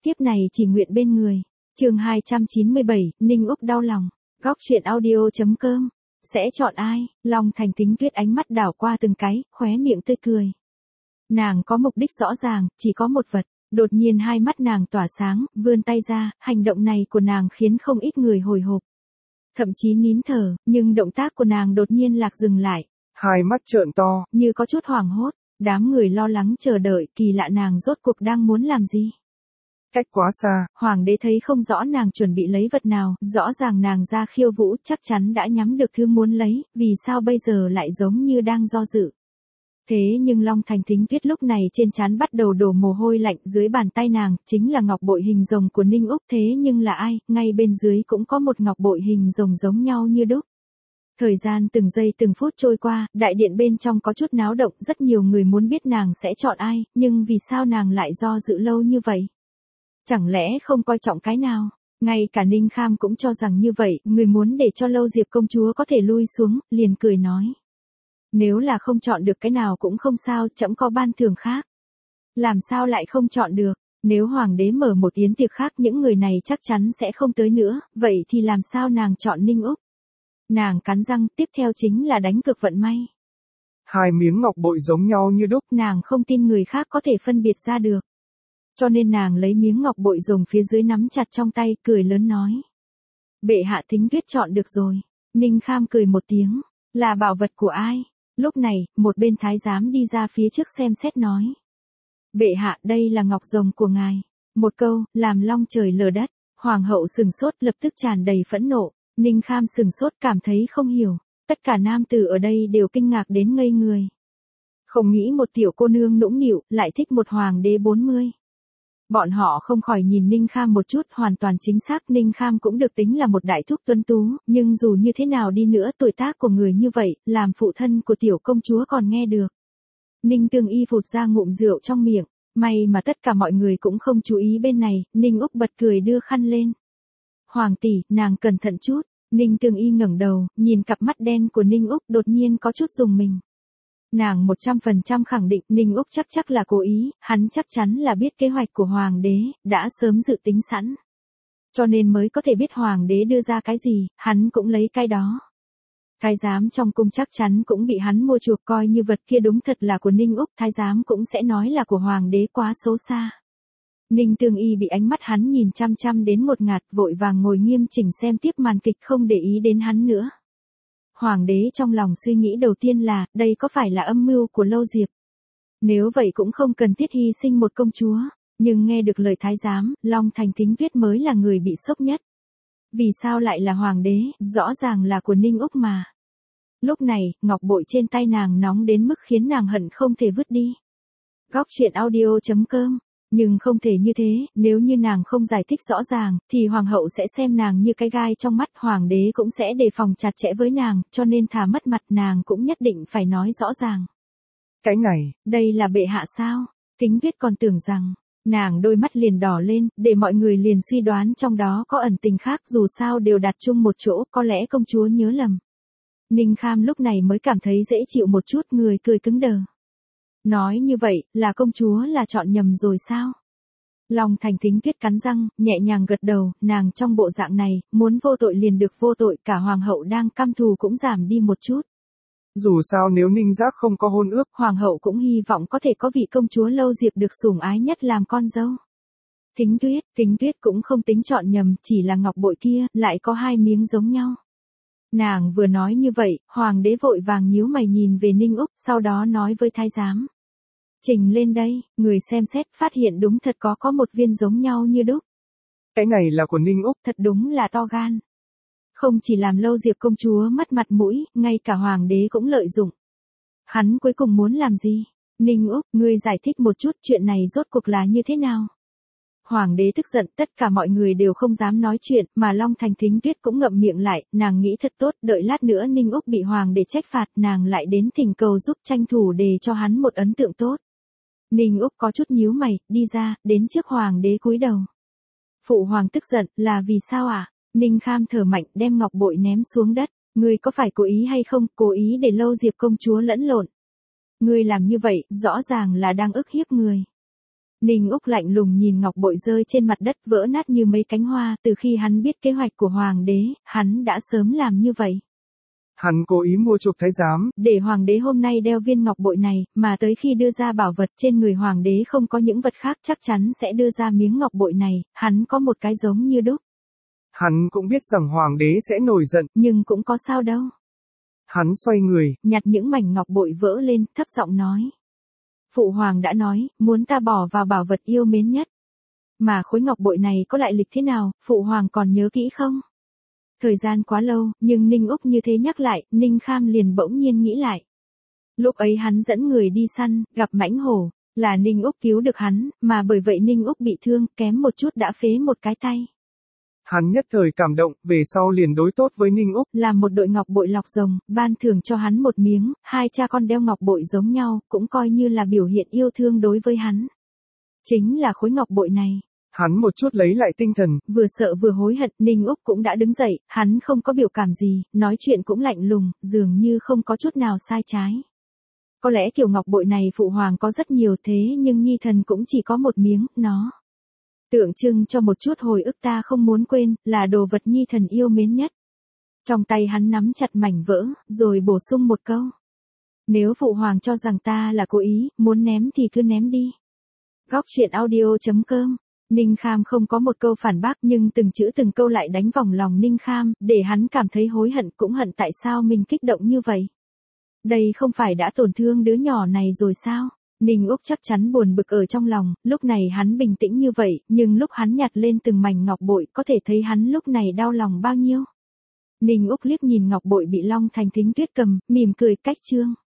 tiếp này chỉ nguyện bên người. Chương 297, Ninh Úc đau lòng. Góc truyện audio.com. Sẽ chọn ai? Long Thành Thính Tuyết ánh mắt đảo qua từng cái, khóe miệng tươi cười. Nàng có mục đích rõ ràng, chỉ có một vật. Đột nhiên hai mắt nàng tỏa sáng, vươn tay ra, hành động này của nàng khiến không ít người hồi hộp. Thậm chí nín thở, nhưng động tác của nàng đột nhiên lạc dừng lại. Hai mắt trợn to, như có chút hoảng hốt, đám người lo lắng chờ đợi, kỳ lạ nàng rốt cuộc đang muốn làm gì. Cách quá xa, Hoàng đế thấy không rõ nàng chuẩn bị lấy vật nào, rõ ràng nàng ra khiêu vũ chắc chắn đã nhắm được thứ muốn lấy, vì sao bây giờ lại giống như đang do dự. Thế nhưng Long Thành Thính Tuyết lúc này trên trán bắt đầu đổ mồ hôi lạnh, dưới bàn tay nàng, chính là ngọc bội hình rồng của Ninh Úc. Thế nhưng là ai, ngay bên dưới cũng có một ngọc bội hình rồng giống nhau như đúc. Thời gian từng giây từng phút trôi qua, đại điện bên trong có chút náo động, rất nhiều người muốn biết nàng sẽ chọn ai, nhưng vì sao nàng lại do dự lâu như vậy? Chẳng lẽ không coi trọng cái nào? Ngay cả Ninh Kham cũng cho rằng như vậy, người muốn để cho Lâu Diệp công chúa có thể lui xuống, liền cười nói. Nếu là không chọn được cái nào cũng không sao, trẫm có ban thưởng khác. Làm sao lại không chọn được? Nếu hoàng đế mở một yến tiệc khác những người này chắc chắn sẽ không tới nữa, vậy thì làm sao nàng chọn Ninh Úc? Nàng cắn răng, tiếp theo chính là đánh cược vận may. hai miếng ngọc bội giống nhau như đúc. Nàng không tin người khác có thể phân biệt ra được. Cho nên nàng lấy miếng ngọc bội rồng phía dưới nắm chặt trong tay, cười lớn nói. Bệ hạ Thính Tuyết chọn được rồi. Ninh Kham cười một tiếng. Là bảo vật của ai? Lúc này, một bên thái giám đi ra phía trước xem xét nói. Bệ hạ, đây là ngọc rồng của ngài. Một câu, làm long trời lở đất. Hoàng hậu sừng sốt, lập tức tràn đầy phẫn nộ. Ninh Kham sừng sốt, cảm thấy không hiểu. Tất cả nam tử ở đây đều kinh ngạc đến ngây người. Không nghĩ một tiểu cô nương nũng nịu, lại thích một hoàng đế 40. Bọn họ không khỏi nhìn Ninh Kham một chút, hoàn toàn chính xác Ninh Kham cũng được tính là một đại thúc tuấn tú, nhưng dù như thế nào đi nữa tuổi tác của người như vậy, làm phụ thân của tiểu công chúa còn nghe được. Ninh Tương Y phụt ra ngụm rượu trong miệng, may mà tất cả mọi người cũng không chú ý bên này, Ninh Úc bật cười đưa khăn lên. Hoàng tỷ, nàng cẩn thận chút. Ninh Tương Y ngẩng đầu, nhìn cặp mắt đen của Ninh Úc đột nhiên có chút rùng mình. Nàng 100% khẳng định Ninh Úc chắc là cố ý, hắn chắc chắn là biết kế hoạch của hoàng đế, đã sớm dự tính sẵn. Cho nên mới có thể biết hoàng đế đưa ra cái gì, hắn cũng lấy cái đó. Thái giám trong cung chắc chắn cũng bị hắn mua chuộc, coi như vật kia đúng thật là của Ninh Úc, thái giám cũng sẽ nói là của hoàng đế, quá xấu xa. Ninh Tương Y bị ánh mắt hắn nhìn chăm chăm đến một ngạt, vội vàng ngồi nghiêm chỉnh xem tiếp màn kịch, không để ý đến hắn nữa. Hoàng đế trong lòng suy nghĩ đầu tiên là, đây có phải là âm mưu của Lâu Diệp? Nếu vậy cũng không cần thiết hy sinh một công chúa, nhưng nghe được lời thái giám, Long Thành Thính Tuyết mới là người bị sốc nhất. Vì sao lại là hoàng đế, rõ ràng là của Ninh Úc mà. Lúc này, ngọc bội trên tay nàng nóng đến mức khiến nàng hận không thể vứt đi. Góc truyện audio.com. Nhưng không thể như thế, nếu như nàng không giải thích rõ ràng, thì hoàng hậu sẽ xem nàng như cái gai trong mắt, hoàng đế cũng sẽ đề phòng chặt chẽ với nàng, cho nên thà mất mặt nàng cũng nhất định phải nói rõ ràng. Cái này, đây là bệ hạ sao? Thính Tuyết còn tưởng rằng, nàng đôi mắt liền đỏ lên, để mọi người liền suy đoán trong đó có ẩn tình khác, dù sao đều đặt chung một chỗ, có lẽ công chúa nhớ lầm. Ninh Kham lúc này mới cảm thấy dễ chịu một chút, người cười cứng đờ. Nói như vậy, là công chúa là chọn nhầm rồi sao? Long Thành Thính Tuyết cắn răng, nhẹ nhàng gật đầu, nàng trong bộ dạng này, muốn vô tội liền được vô tội, cả hoàng hậu đang căm thù cũng giảm đi một chút. Dù sao nếu Ninh Giác không có hôn ước, hoàng hậu cũng hy vọng có thể có vị công chúa Lâu Diệp được sủng ái nhất làm con dâu. Thính Tuyết cũng không tính chọn nhầm, chỉ là ngọc bội kia, lại có hai miếng giống nhau. Nàng vừa nói như vậy, hoàng đế vội vàng nhíu mày nhìn về Ninh Úc, sau đó nói với thái giám. Trình lên đây, người xem xét phát hiện đúng thật có một viên giống nhau như đúc. Cái này là của Ninh Úc. Thật đúng là to gan. Không chỉ làm Lâu Diệp công chúa mất mặt mũi, ngay cả hoàng đế cũng lợi dụng. Hắn cuối cùng muốn làm gì? Ninh Úc, ngươi giải thích một chút chuyện này rốt cuộc là như thế nào? Hoàng đế tức giận, tất cả mọi người đều không dám nói chuyện, mà Long Thành Thính Tuyết cũng ngậm miệng lại, nàng nghĩ thật tốt, đợi lát nữa Ninh Úc bị hoàng đế trách phạt, nàng lại đến thỉnh cầu giúp tranh thủ để cho hắn một ấn tượng tốt. Ninh Úc có chút nhíu mày, đi ra, đến trước hoàng đế cúi đầu. Phụ hoàng tức giận, là vì sao ạ? Ninh Kham thở mạnh, đem ngọc bội ném xuống đất. Ngươi có phải cố ý hay không, cố ý để Lâu Diệp công chúa lẫn lộn? Ngươi làm như vậy, rõ ràng là đang ức hiếp người. Ninh Úc lạnh lùng nhìn ngọc bội rơi trên mặt đất vỡ nát như mấy cánh hoa, từ khi hắn biết kế hoạch của hoàng đế, hắn đã sớm làm như vậy. Hắn cố ý mua chuộc thái giám, để hoàng đế hôm nay đeo viên ngọc bội này, mà tới khi đưa ra bảo vật trên người hoàng đế không có những vật khác chắc chắn sẽ đưa ra miếng ngọc bội này, hắn có một cái giống như đúc. Hắn cũng biết rằng hoàng đế sẽ nổi giận, nhưng cũng có sao đâu. Hắn xoay người, nhặt những mảnh ngọc bội vỡ lên, thấp giọng nói. Phụ hoàng đã nói, muốn ta bỏ vào bảo vật yêu mến nhất. Mà khối ngọc bội này có lại lịch thế nào, phụ hoàng còn nhớ kỹ không? Thời gian quá lâu, nhưng Ninh Úc như thế nhắc lại, Ninh Kham liền bỗng nhiên nghĩ lại. Lúc ấy hắn dẫn người đi săn, gặp mãnh hổ, là Ninh Úc cứu được hắn, mà bởi vậy Ninh Úc bị thương, kém một chút đã phế một cái tay. Hắn nhất thời cảm động, về sau liền đối tốt với Ninh Úc. Làm một đội ngọc bội lọc rồng, ban thưởng cho hắn một miếng, hai cha con đeo ngọc bội giống nhau, cũng coi như là biểu hiện yêu thương đối với hắn. Chính là khối ngọc bội này. Hắn một chút lấy lại tinh thần. Vừa sợ vừa hối hận, Ninh Úc cũng đã đứng dậy, hắn không có biểu cảm gì, nói chuyện cũng lạnh lùng, dường như không có chút nào sai trái. Có lẽ kiểu ngọc bội này phụ hoàng có rất nhiều thế nhưng nhi thần cũng chỉ có một miếng, nó tượng trưng cho một chút hồi ức ta không muốn quên, là đồ vật nhi thần yêu mến nhất. Trong tay hắn nắm chặt mảnh vỡ, rồi bổ sung một câu. Nếu phụ hoàng cho rằng ta là cố ý, muốn ném thì cứ ném đi. Góc truyện audio.com. Ninh Kham không có một câu phản bác nhưng từng chữ từng câu lại đánh vòng lòng Ninh Kham, để hắn cảm thấy hối hận cũng hận tại sao mình kích động như vậy. Đây không phải đã tổn thương đứa nhỏ này rồi sao? Ninh Úc chắc chắn buồn bực ở trong lòng, lúc này hắn bình tĩnh như vậy, nhưng lúc hắn nhặt lên từng mảnh ngọc bội có thể thấy hắn lúc này đau lòng bao nhiêu. Ninh Úc liếc nhìn ngọc bội bị Long Thành Thính Tuyết cầm, mỉm cười cách trương.